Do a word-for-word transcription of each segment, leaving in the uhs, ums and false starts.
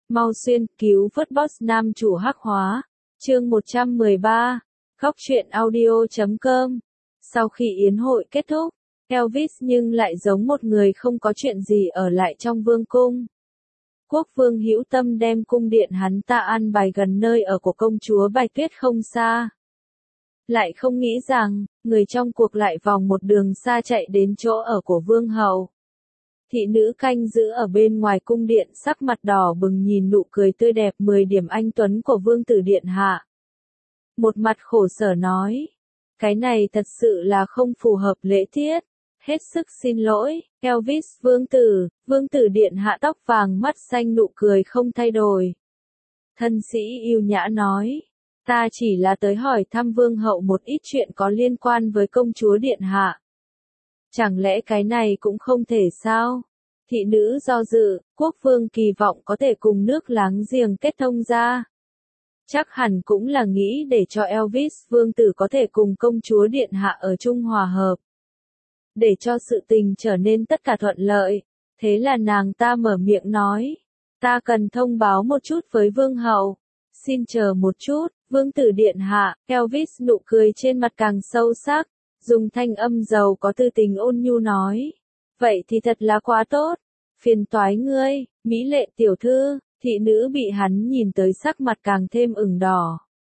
Mau xuyên cứu vớt boss nam chủ hắc hóa. Chương một trăm mười ba. Khóc chuyện audio chấm com. Sau khi yến hội kết thúc, Elvis nhưng lại giống một người không có chuyện gì ở lại trong vương cung. Quốc vương hữu tâm đem cung điện hắn ta an bài gần nơi ở của công chúa Bạch Tuyết không xa. Lại không nghĩ rằng, người trong cuộc lại vòng một đường xa chạy đến chỗ ở của vương hậu. Thị nữ canh giữ ở bên ngoài cung điện sắc mặt đỏ bừng nhìn nụ cười tươi đẹp mười điểm anh tuấn của vương tử điện hạ. Một mặt khổ sở nói, cái này thật sự là không phù hợp lễ tiết, hết sức xin lỗi, Elvis vương tử, vương tử điện hạ tóc vàng mắt xanh nụ cười không thay đổi. Thân sĩ yêu nhã nói, ta chỉ là tới hỏi thăm vương hậu một ít chuyện có liên quan với công chúa điện hạ. Chẳng lẽ cái này cũng không thể sao? Thị nữ do dự, quốc vương kỳ vọng có thể cùng nước láng giềng kết thông ra. Chắc hẳn cũng là nghĩ để cho Elvis vương tử có thể cùng công chúa điện hạ ở chung hòa hợp. Để cho sự tình trở nên tất cả thuận lợi, thế là nàng ta mở miệng nói, ta cần thông báo một chút với vương hậu. Xin chờ một chút, vương tử điện hạ, Elvis nụ cười trên mặt càng sâu sắc, dùng thanh âm giàu có tư tình ôn nhu nói. Vậy thì thật là quá tốt, phiền toái ngươi, mỹ lệ tiểu thư, thị nữ bị hắn nhìn tới sắc mặt càng thêm ửng đỏ.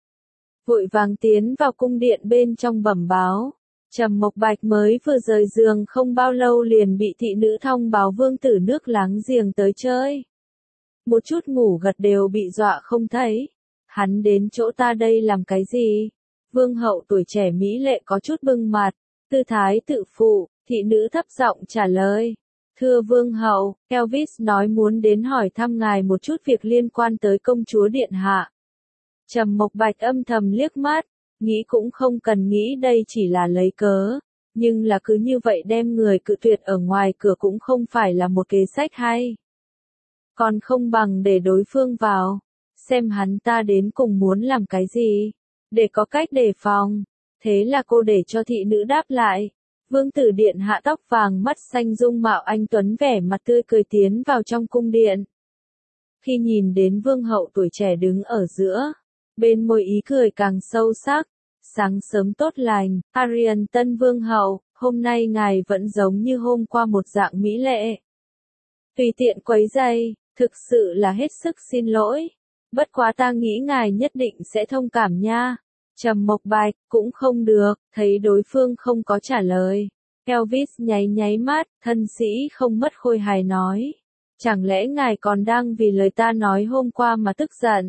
Vội vàng tiến vào cung điện bên trong bẩm báo, Trầm Mộc Bạch mới vừa rời giường không bao lâu liền bị thị nữ thông báo vương tử nước láng giềng tới chơi. Một chút ngủ gật đều bị dọa không thấy. Hắn đến chỗ ta đây làm cái gì? Vương hậu tuổi trẻ mỹ lệ có chút bưng mặt, tư thái tự phụ, thị nữ thấp giọng trả lời. Thưa vương hậu, Elvis nói muốn đến hỏi thăm ngài một chút việc liên quan tới công chúa điện hạ. Trầm Mộc Bạch âm thầm liếc mắt, nghĩ cũng không cần nghĩ đây chỉ là lấy cớ, nhưng là cứ như vậy đem người cự tuyệt ở ngoài cửa cũng không phải là một kế sách hay. Còn không bằng để đối phương vào, xem hắn ta đến cùng muốn làm cái gì, để có cách đề phòng. Thế là cô để cho thị nữ đáp lại. Vương tử điện hạ tóc vàng mắt xanh dung mạo anh tuấn vẻ mặt tươi cười tiến vào trong cung điện. Khi nhìn đến vương hậu tuổi trẻ đứng ở giữa, bên môi ý cười càng sâu sắc. Sáng sớm tốt lành, Arian tân vương hậu, hôm nay ngài vẫn giống như hôm qua một dạng mỹ lệ. Tùy tiện quấy rầy, thực sự là hết sức xin lỗi. Bất quá ta nghĩ ngài nhất định sẽ thông cảm nha. Trầm Mộc Bạch, cũng không được, thấy đối phương không có trả lời. Elvis nháy nháy mắt, thân sĩ không mất khôi hài nói. Chẳng lẽ ngài còn đang vì lời ta nói hôm qua mà tức giận?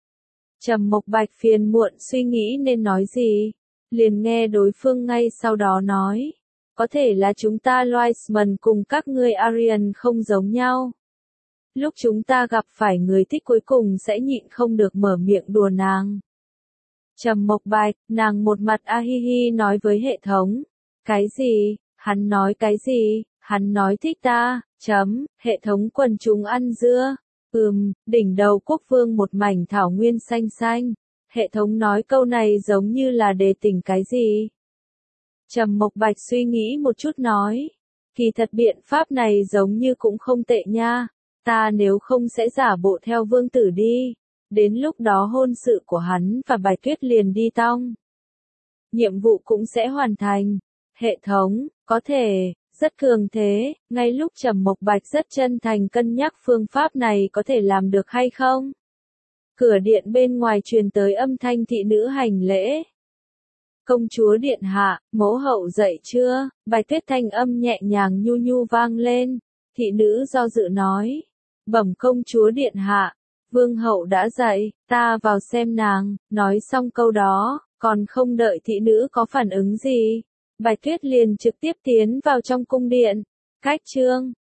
Trầm Mộc Bạch phiền muộn suy nghĩ nên nói gì. Liền nghe đối phương ngay sau đó nói. Có thể là chúng ta Loisman cùng các ngươi Arian không giống nhau. Lúc chúng ta gặp phải người thích cuối cùng sẽ nhịn không được mở miệng đùa nàng. Trầm Mộc Bạch, nàng một mặt a hi hi nói với hệ thống. Cái gì? Hắn nói cái gì? Hắn nói thích ta, chấm, hệ thống quần chúng ăn dưa. Ừm, đỉnh đầu quốc vương một mảnh thảo nguyên xanh xanh. Hệ thống nói câu này giống như là đề tỉnh cái gì? Trầm Mộc Bạch suy nghĩ một chút nói. Kỳ thật biện pháp này giống như cũng không tệ nha. Ta nếu không sẽ giả bộ theo vương tử đi. Đến lúc đó hôn sự của hắn và Bạch Tuyết liền đi tong. Nhiệm vụ cũng sẽ hoàn thành. Hệ thống, có thể, rất cường thế, ngay lúc Trầm Mộc Bạch rất chân thành cân nhắc phương pháp này có thể làm được hay không. Cửa điện bên ngoài truyền tới âm thanh thị nữ hành lễ. Công chúa điện hạ, mẫu hậu dậy chưa? Bạch Tuyết thanh âm nhẹ nhàng nhu nhu vang lên. Thị nữ do dự nói. Bẩm công chúa điện hạ. Vương hậu đã dậy, ta vào xem nàng, nói xong câu đó, còn không đợi thị nữ có phản ứng gì. Bạch Tuyết liền trực tiếp tiến vào trong cung điện. Cách chương,